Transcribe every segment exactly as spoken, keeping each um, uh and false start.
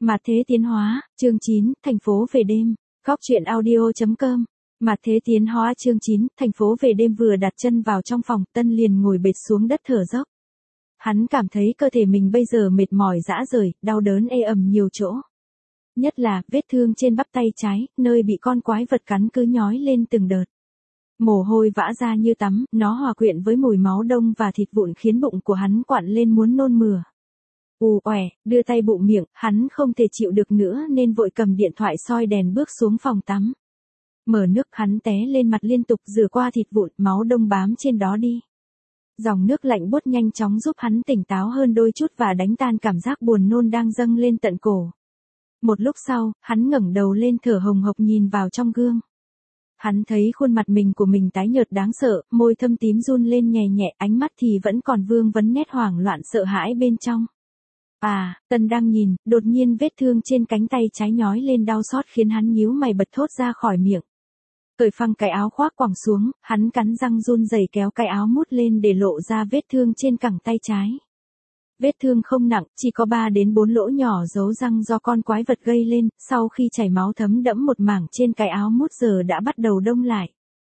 Mạt thế tiến hóa, chương chín, thành phố về đêm. Góc truyện audio chấm com. Mạt thế tiến hóa chương chín, thành phố về đêm vừa đặt chân vào trong phòng, Tân liền ngồi bệt xuống đất thở dốc. Hắn cảm thấy cơ thể mình bây giờ mệt mỏi rã rời, đau đớn ê ẩm nhiều chỗ. Nhất là, vết thương trên bắp tay trái, nơi bị con quái vật cắn cứ nhói lên từng đợt. Mồ hôi vã ra như tắm, nó hòa quyện với mùi máu đông và thịt vụn khiến bụng của hắn quặn lên muốn nôn mửa. Ù oẻ, đưa tay bụng miệng, hắn không thể chịu được nữa nên vội cầm điện thoại soi đèn bước xuống phòng tắm. Mở nước hắn té lên mặt liên tục rửa qua thịt vụn, máu đông bám trên đó đi. Dòng nước lạnh buốt nhanh chóng giúp hắn tỉnh táo hơn đôi chút và đánh tan cảm giác buồn nôn đang dâng lên tận cổ. Một lúc sau, hắn ngẩng đầu lên thở hồng hộc nhìn vào trong gương. Hắn thấy khuôn mặt mình của mình tái nhợt đáng sợ, môi thâm tím run lên nhẹ nhẹ, ánh mắt thì vẫn còn vương vấn nét hoảng loạn sợ hãi bên trong. À, Tân đang nhìn, đột nhiên vết thương trên cánh tay trái nhói lên đau xót khiến hắn nhíu mày bật thốt ra khỏi miệng. Cởi phăng cái áo khoác quàng xuống, hắn cắn răng run rẩy kéo cái áo mút lên để lộ ra vết thương trên cẳng tay trái. Vết thương không nặng, chỉ có ba đến bốn lỗ nhỏ dấu răng do con quái vật gây lên, sau khi chảy máu thấm đẫm một mảng trên cái áo mút giờ đã bắt đầu đông lại.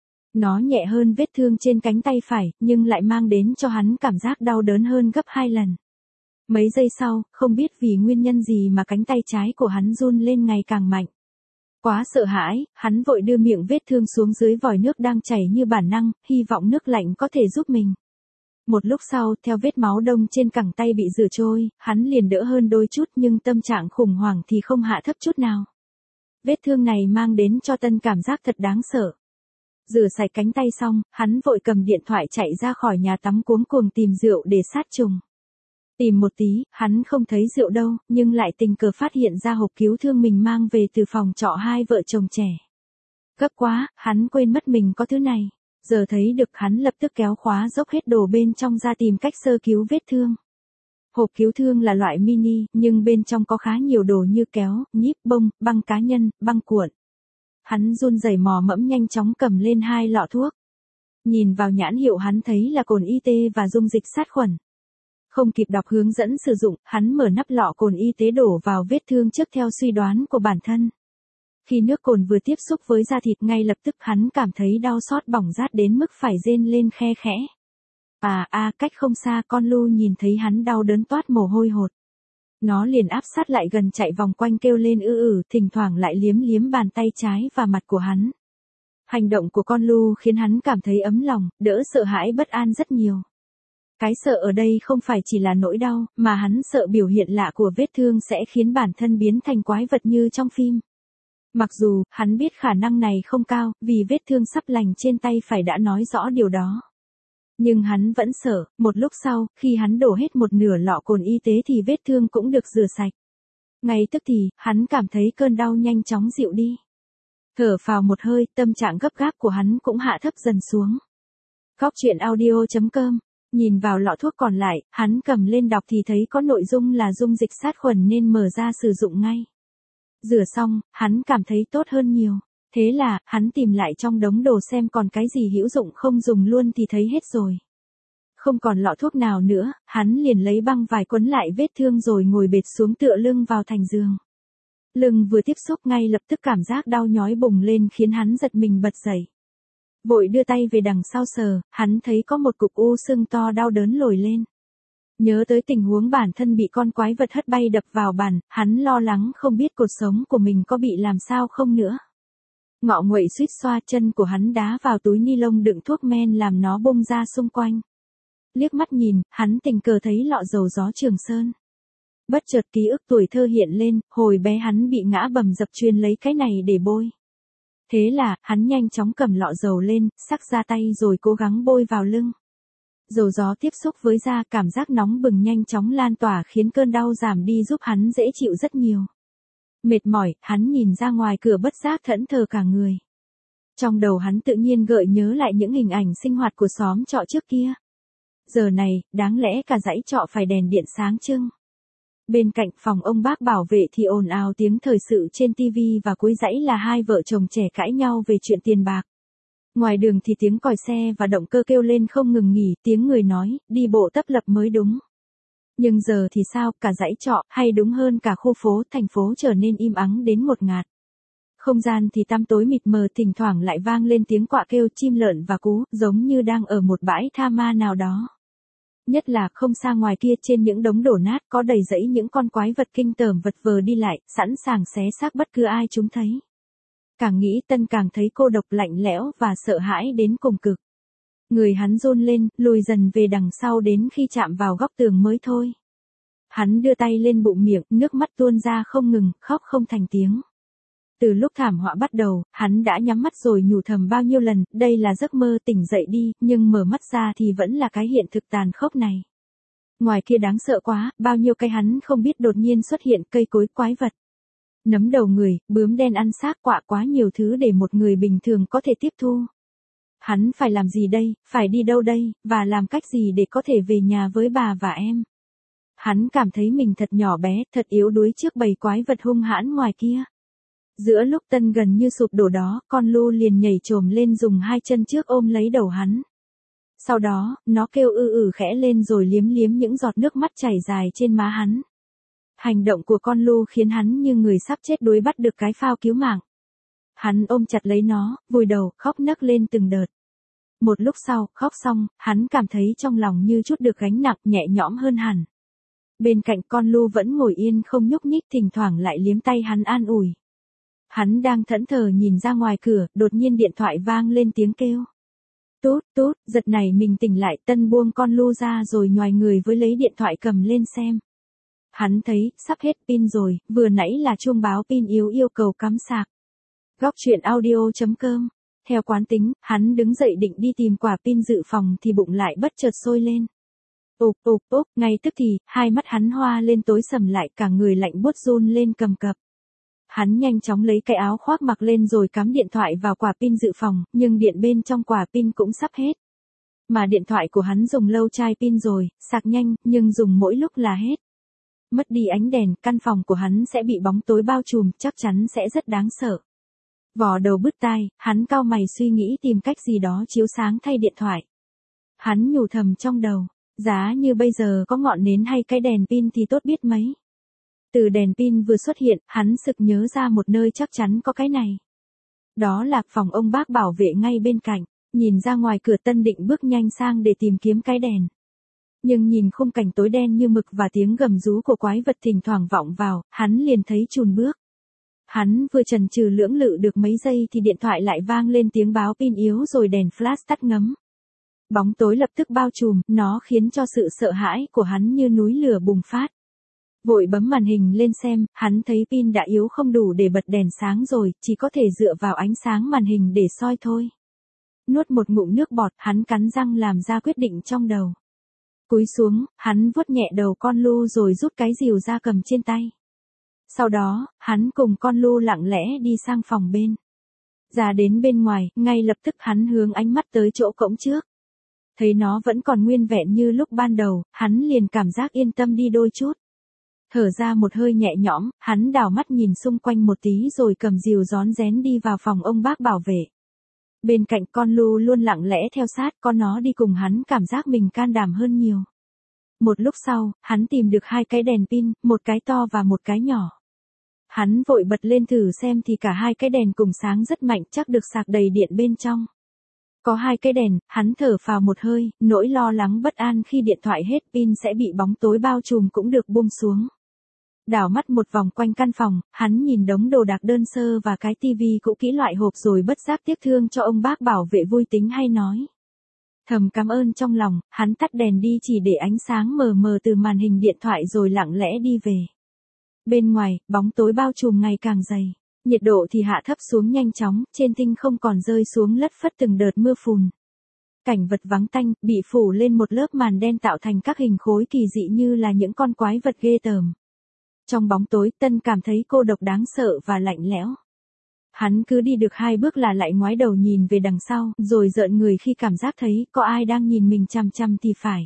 Nó nhẹ hơn vết thương trên cánh tay phải, nhưng lại mang đến cho hắn cảm giác đau đớn hơn gấp hai lần. Mấy giây sau, không biết vì nguyên nhân gì mà cánh tay trái của hắn run lên ngày càng mạnh. Quá sợ hãi, hắn vội đưa miệng vết thương xuống dưới vòi nước đang chảy như bản năng, hy vọng nước lạnh có thể giúp mình. Một lúc sau, theo vết máu đông trên cẳng tay bị rửa trôi, hắn liền đỡ hơn đôi chút nhưng tâm trạng khủng hoảng thì không hạ thấp chút nào. Vết thương này mang đến cho Tân cảm giác thật đáng sợ. Rửa sạch cánh tay xong, hắn vội cầm điện thoại chạy ra khỏi nhà tắm cuống cuồng tìm rượu để sát trùng. Tìm một tí, hắn không thấy rượu đâu, nhưng lại tình cờ phát hiện ra hộp cứu thương mình mang về từ phòng trọ hai vợ chồng trẻ. Gấp quá, hắn quên mất mình có thứ này. Giờ thấy được hắn lập tức kéo khóa dốc hết đồ bên trong ra tìm cách sơ cứu vết thương. Hộp cứu thương là loại mini, nhưng bên trong có khá nhiều đồ như kéo, nhíp, bông, băng cá nhân, băng cuộn. Hắn run rẩy mò mẫm nhanh chóng cầm lên hai lọ thuốc. Nhìn vào nhãn hiệu hắn thấy là cồn y tế và dung dịch sát khuẩn. Không kịp đọc hướng dẫn sử dụng, hắn mở nắp lọ cồn y tế đổ vào vết thương trước theo suy đoán của bản thân. Khi nước cồn vừa tiếp xúc với da thịt ngay lập tức hắn cảm thấy đau xót bỏng rát đến mức phải rên lên khe khẽ. À a cách không xa con Lu nhìn thấy hắn đau đớn toát mồ hôi hột. Nó liền áp sát lại gần chạy vòng quanh kêu lên ư ử, thỉnh thoảng lại liếm liếm bàn tay trái và mặt của hắn. Hành động của con Lu khiến hắn cảm thấy ấm lòng, đỡ sợ hãi bất an rất nhiều. Cái sợ ở đây không phải chỉ là nỗi đau, mà hắn sợ biểu hiện lạ của vết thương sẽ khiến bản thân biến thành quái vật như trong phim. Mặc dù, hắn biết khả năng này không cao, vì vết thương sắp lành trên tay phải đã nói rõ điều đó. Nhưng hắn vẫn sợ, một lúc sau, khi hắn đổ hết một nửa lọ cồn y tế thì vết thương cũng được rửa sạch. Ngay tức thì, hắn cảm thấy cơn đau nhanh chóng dịu đi. Thở phào một hơi, tâm trạng gấp gáp của hắn cũng hạ thấp dần xuống. Góc truyện audio chấm com. Nhìn vào lọ thuốc còn lại, hắn cầm lên đọc thì thấy có nội dung là dung dịch sát khuẩn nên mở ra sử dụng ngay. Rửa xong, hắn cảm thấy tốt hơn nhiều. Thế là, hắn tìm lại trong đống đồ xem còn cái gì hữu dụng không dùng luôn thì thấy hết rồi. Không còn lọ thuốc nào nữa, hắn liền lấy băng vải quấn lại vết thương rồi ngồi bệt xuống tựa lưng vào thành giường. Lưng vừa tiếp xúc ngay lập tức cảm giác đau nhói bùng lên khiến hắn giật mình bật dậy. Vội đưa tay về đằng sau sờ, hắn thấy có một cục u sưng to đau đớn nổi lên. Nhớ tới tình huống bản thân bị con quái vật hất bay đập vào bàn, hắn lo lắng không biết cột sống của mình có bị làm sao không nữa. Ngọ nguậy suýt xoa chân của hắn đá vào túi ni lông đựng thuốc men làm nó bung ra xung quanh. Liếc mắt nhìn, hắn tình cờ thấy lọ dầu gió Trường Sơn. Bất chợt ký ức tuổi thơ hiện lên, hồi bé hắn bị ngã bầm dập truyền lấy cái này để bôi. Thế là, hắn nhanh chóng cầm lọ dầu lên, sắc ra tay rồi cố gắng bôi vào lưng. Dầu gió tiếp xúc với da, cảm giác nóng bừng nhanh chóng lan tỏa khiến cơn đau giảm đi giúp hắn dễ chịu rất nhiều. Mệt mỏi, hắn nhìn ra ngoài cửa bất giác thẫn thờ cả người. Trong đầu hắn tự nhiên gợi nhớ lại những hình ảnh sinh hoạt của xóm trọ trước kia. Giờ này, đáng lẽ cả dãy trọ phải đèn điện sáng trưng. Bên cạnh phòng ông bác bảo vệ thì ồn ào tiếng thời sự trên tivi và cuối dãy là hai vợ chồng trẻ cãi nhau về chuyện tiền bạc. Ngoài đường thì tiếng còi xe và động cơ kêu lên không ngừng nghỉ, tiếng người nói, đi bộ tấp lập mới đúng. Nhưng giờ thì sao, cả dãy trọ, hay đúng hơn cả khu phố, thành phố trở nên im ắng đến ngột ngạt. Không gian thì tăm tối mịt mờ, thỉnh thoảng lại vang lên tiếng quạ kêu chim lợn và cú, giống như đang ở một bãi tha ma nào đó. Nhất là không xa ngoài kia trên những đống đổ nát có đầy rẫy những con quái vật kinh tởm vật vờ đi lại, sẵn sàng xé xác bất cứ ai chúng thấy. Càng nghĩ Tân càng thấy cô độc lạnh lẽo và sợ hãi đến cùng cực. Người hắn run lên, lùi dần về đằng sau đến khi chạm vào góc tường mới thôi. Hắn đưa tay lên bụng miệng, nước mắt tuôn ra không ngừng, khóc không thành tiếng. Từ lúc thảm họa bắt đầu, hắn đã nhắm mắt rồi nhủ thầm bao nhiêu lần, đây là giấc mơ, tỉnh dậy đi, nhưng mở mắt ra thì vẫn là cái hiện thực tàn khốc này. Ngoài kia đáng sợ quá, bao nhiêu cái hắn không biết đột nhiên xuất hiện, cây cối, quái vật. Nấm đầu người, bướm đen ăn xác, quạ, quá nhiều thứ để một người bình thường có thể tiếp thu. Hắn phải làm gì đây, phải đi đâu đây, và làm cách gì để có thể về nhà với bà và em. Hắn cảm thấy mình thật nhỏ bé, thật yếu đuối trước bầy quái vật hung hãn ngoài kia. Giữa lúc Tân gần như sụp đổ đó, con Lu liền nhảy chồm lên dùng hai chân trước ôm lấy đầu hắn. Sau đó, nó kêu ư ử khẽ lên rồi liếm liếm những giọt nước mắt chảy dài trên má hắn. Hành động của con Lu khiến hắn như người sắp chết đuối bắt được cái phao cứu mạng. Hắn ôm chặt lấy nó, vùi đầu, khóc nấc lên từng đợt. Một lúc sau, khóc xong, hắn cảm thấy trong lòng như chút được gánh nặng, nhẹ nhõm hơn hẳn. Bên cạnh con Lu vẫn ngồi yên không nhúc nhích, thỉnh thoảng lại liếm tay hắn an ủi. Hắn đang thẫn thờ nhìn ra ngoài cửa, đột nhiên điện thoại vang lên tiếng kêu. Tút, tút, giật nảy mình tỉnh lại, Tân buông con Lu ra rồi nhoài người với lấy điện thoại cầm lên xem. Hắn thấy, sắp hết pin rồi, vừa nãy là chuông báo pin yếu yêu cầu cắm sạc. Góc chuyện audio chấm com. Theo quán tính, hắn đứng dậy định đi tìm quả pin dự phòng thì bụng lại bất chợt sôi lên. Ục ục ục, ngay tức thì, hai mắt hắn hoa lên tối sầm lại, cả người lạnh buốt run lên cầm cập. Hắn nhanh chóng lấy cái áo khoác mặc lên rồi cắm điện thoại vào quả pin dự phòng, nhưng điện bên trong quả pin cũng sắp hết. Mà điện thoại của hắn dùng lâu chai pin rồi, sạc nhanh, nhưng dùng mỗi lúc là hết. Mất đi ánh đèn, căn phòng của hắn sẽ bị bóng tối bao trùm, chắc chắn sẽ rất đáng sợ. Vò đầu bứt tai, hắn cau mày suy nghĩ tìm cách gì đó chiếu sáng thay điện thoại. Hắn nhủ thầm trong đầu, giá như bây giờ có ngọn nến hay cái đèn pin thì tốt biết mấy. Từ đèn pin vừa xuất hiện, hắn sực nhớ ra một nơi chắc chắn có cái này. Đó là phòng ông bác bảo vệ ngay bên cạnh, nhìn ra ngoài cửa Tân định bước nhanh sang để tìm kiếm cái đèn. Nhưng nhìn khung cảnh tối đen như mực và tiếng gầm rú của quái vật thỉnh thoảng vọng vào, hắn liền thấy chùn bước. Hắn vừa chần chừ lưỡng lự được mấy giây thì điện thoại lại vang lên tiếng báo pin yếu rồi đèn flash tắt ngấm. Bóng tối lập tức bao trùm, nó khiến cho sự sợ hãi của hắn như núi lửa bùng phát. Vội bấm màn hình lên xem, hắn thấy pin đã yếu không đủ để bật đèn sáng rồi, chỉ có thể dựa vào ánh sáng màn hình để soi thôi. Nuốt một ngụm nước bọt, hắn cắn răng làm ra quyết định trong đầu. Cúi xuống, hắn vuốt nhẹ đầu con Lu rồi rút cái rìu ra cầm trên tay. Sau đó, hắn cùng con Lu lặng lẽ đi sang phòng bên. Ra đến bên ngoài, ngay lập tức hắn hướng ánh mắt tới chỗ cổng trước. Thấy nó vẫn còn nguyên vẹn như lúc ban đầu, hắn liền cảm giác yên tâm đi đôi chút. Thở ra một hơi nhẹ nhõm, hắn đảo mắt nhìn xung quanh một tí rồi cầm rìu rón rén đi vào phòng ông bác bảo vệ. Bên cạnh con Lu luôn lặng lẽ theo sát, con nó đi cùng hắn cảm giác mình can đảm hơn nhiều. Một lúc sau, hắn tìm được hai cái đèn pin, một cái to và một cái nhỏ. Hắn vội bật lên thử xem thì cả hai cái đèn cùng sáng rất mạnh, chắc được sạc đầy điện bên trong. Có hai cái đèn, hắn thở phào một hơi, nỗi lo lắng bất an khi điện thoại hết pin sẽ bị bóng tối bao trùm cũng được buông xuống. Đảo mắt một vòng quanh căn phòng, hắn nhìn đống đồ đạc đơn sơ và cái tivi cũ kỹ loại hộp rồi bất giác tiếc thương cho ông bác bảo vệ vui tính hay nói. Thầm cảm ơn trong lòng, hắn tắt đèn đi chỉ để ánh sáng mờ mờ từ màn hình điện thoại rồi lặng lẽ đi về. Bên ngoài, bóng tối bao trùm ngày càng dày. Nhiệt độ thì hạ thấp xuống nhanh chóng, trên tinh không còn rơi xuống lất phất từng đợt mưa phùn. Cảnh vật vắng tanh, bị phủ lên một lớp màn đen tạo thành các hình khối kỳ dị như là những con quái vật ghê tởm. Trong bóng tối, Tân cảm thấy cô độc đáng sợ và lạnh lẽo. Hắn cứ đi được hai bước là lại ngoái đầu nhìn về đằng sau, rồi rợn người khi cảm giác thấy có ai đang nhìn mình chằm chằm thì phải.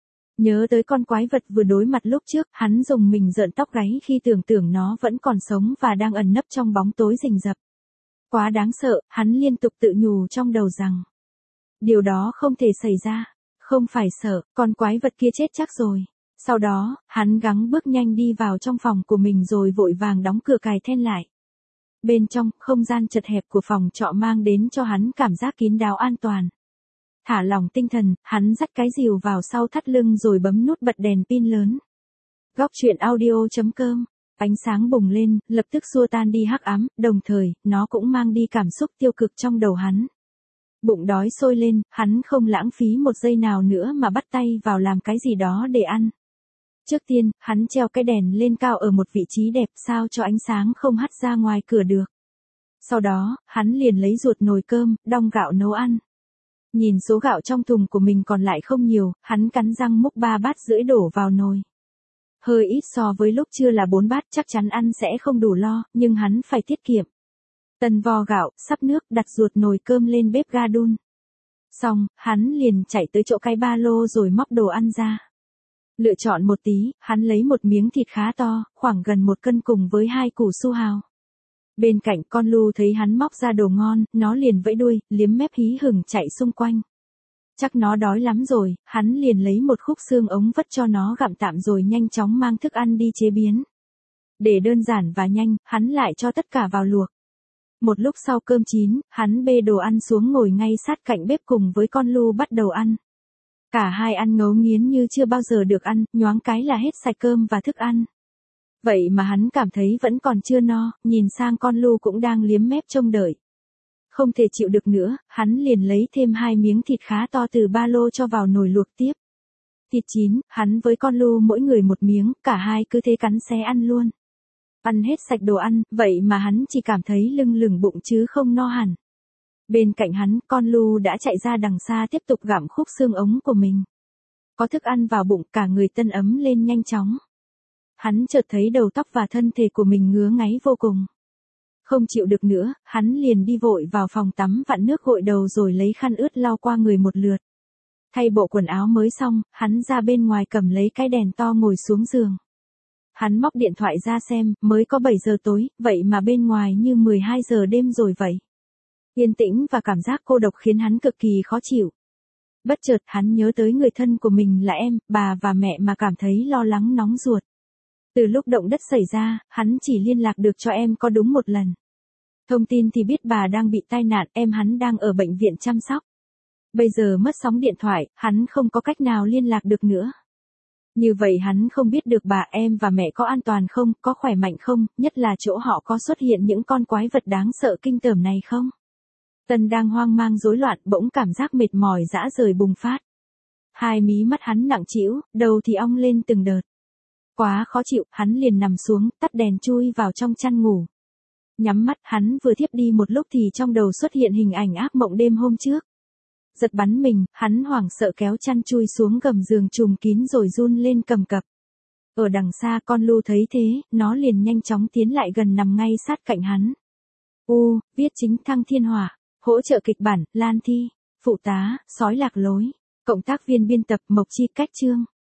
Nhớ tới con quái vật vừa đối mặt lúc trước, hắn dùng mình rợn tóc gáy khi tưởng tượng nó vẫn còn sống và đang ẩn nấp trong bóng tối rình rập. Quá đáng sợ, hắn liên tục tự nhủ trong đầu rằng điều đó không thể xảy ra. Không phải sợ, con quái vật kia chết chắc rồi. Sau đó, hắn gắng bước nhanh đi vào trong phòng của mình rồi vội vàng đóng cửa cài then lại. Bên trong, không gian chật hẹp của phòng trọ mang đến cho hắn cảm giác kín đáo an toàn. Thả lỏng tinh thần, hắn dắt cái rìu vào sau thắt lưng rồi bấm nút bật đèn pin lớn. Góc truyện audio chấm com. Ánh sáng bùng lên, lập tức xua tan đi hắc ám, đồng thời, nó cũng mang đi cảm xúc tiêu cực trong đầu hắn. Bụng đói sôi lên, hắn không lãng phí một giây nào nữa mà bắt tay vào làm cái gì đó để ăn. Trước tiên, hắn treo cái đèn lên cao ở một vị trí đẹp sao cho ánh sáng không hắt ra ngoài cửa được. Sau đó, hắn liền lấy ruột nồi cơm, đong gạo nấu ăn. Nhìn số gạo trong thùng của mình còn lại không nhiều, hắn cắn răng múc ba bát rưỡi đổ vào nồi. Hơi ít so với lúc chưa là bốn bát, chắc chắn ăn sẽ không đủ lo, nhưng hắn phải tiết kiệm. Tần vo gạo, sắp nước, đặt ruột nồi cơm lên bếp ga đun. Xong, hắn liền chạy tới chỗ cái ba lô rồi móc đồ ăn ra. Lựa chọn một tí, hắn lấy một miếng thịt khá to, khoảng gần một cân cùng với hai củ su hào. Bên cạnh con lu thấy hắn móc ra đồ ngon, nó liền vẫy đuôi, liếm mép hí hửng chạy xung quanh. Chắc nó đói lắm rồi, hắn liền lấy một khúc xương ống vất cho nó gặm tạm rồi nhanh chóng mang thức ăn đi chế biến. Để đơn giản và nhanh, hắn lại cho tất cả vào luộc. Một lúc sau cơm chín, hắn bê đồ ăn xuống ngồi ngay sát cạnh bếp cùng với con lu bắt đầu ăn. Cả hai ăn ngấu nghiến như chưa bao giờ được ăn, nhoáng cái là hết sạch cơm và thức ăn. Vậy mà hắn cảm thấy vẫn còn chưa no, nhìn sang con lu cũng đang liếm mép trông đợi. Không thể chịu được nữa, hắn liền lấy thêm hai miếng thịt khá to từ ba lô cho vào nồi luộc tiếp. Thịt chín, hắn với con lu mỗi người một miếng, cả hai cứ thế cắn xé ăn luôn. Ăn hết sạch đồ ăn, vậy mà hắn chỉ cảm thấy lưng lửng bụng chứ không no hẳn. Bên cạnh hắn, con lu đã chạy ra đằng xa tiếp tục gặm khúc xương ống của mình. Có thức ăn vào bụng, cả người tân ấm lên nhanh chóng. Hắn chợt thấy đầu tóc và thân thể của mình ngứa ngáy vô cùng. Không chịu được nữa, hắn liền đi vội vào phòng tắm vặn nước gội đầu rồi lấy khăn ướt lau qua người một lượt. Thay bộ quần áo mới xong, hắn ra bên ngoài cầm lấy cái đèn to ngồi xuống giường. Hắn móc điện thoại ra xem, mới có bảy giờ tối, vậy mà bên ngoài như mười hai giờ đêm rồi vậy. Yên tĩnh và cảm giác cô độc khiến hắn cực kỳ khó chịu. Bất chợt hắn nhớ tới người thân của mình là em, bà và mẹ mà cảm thấy lo lắng nóng ruột. Từ lúc động đất xảy ra, hắn chỉ liên lạc được cho em có đúng một lần. Thông tin thì biết bà đang bị tai nạn, em hắn đang ở bệnh viện chăm sóc. Bây giờ mất sóng điện thoại, hắn không có cách nào liên lạc được nữa. Như vậy hắn không biết được bà em và mẹ có an toàn không, có khỏe mạnh không, nhất là chỗ họ có xuất hiện những con quái vật đáng sợ kinh tởm này không. Tân đang hoang mang rối loạn, bỗng cảm giác mệt mỏi rã rời bùng phát. Hai mí mắt hắn nặng trĩu, đầu thì ong lên từng đợt. Quá khó chịu, hắn liền nằm xuống, tắt đèn chui vào trong chăn ngủ. Nhắm mắt, hắn vừa thiếp đi một lúc thì trong đầu xuất hiện hình ảnh ác mộng đêm hôm trước. Giật bắn mình, hắn hoảng sợ kéo chăn chui xuống gầm giường trùm kín rồi run lên cầm cập. Ở đằng xa con lu thấy thế, nó liền nhanh chóng tiến lại gần nằm ngay sát cạnh hắn. U, viết chính Thăng Thiên Hỏa, hỗ trợ kịch bản, Lan Thi, phụ tá, sói lạc lối, cộng tác viên biên tập Mộc Chi cách chương.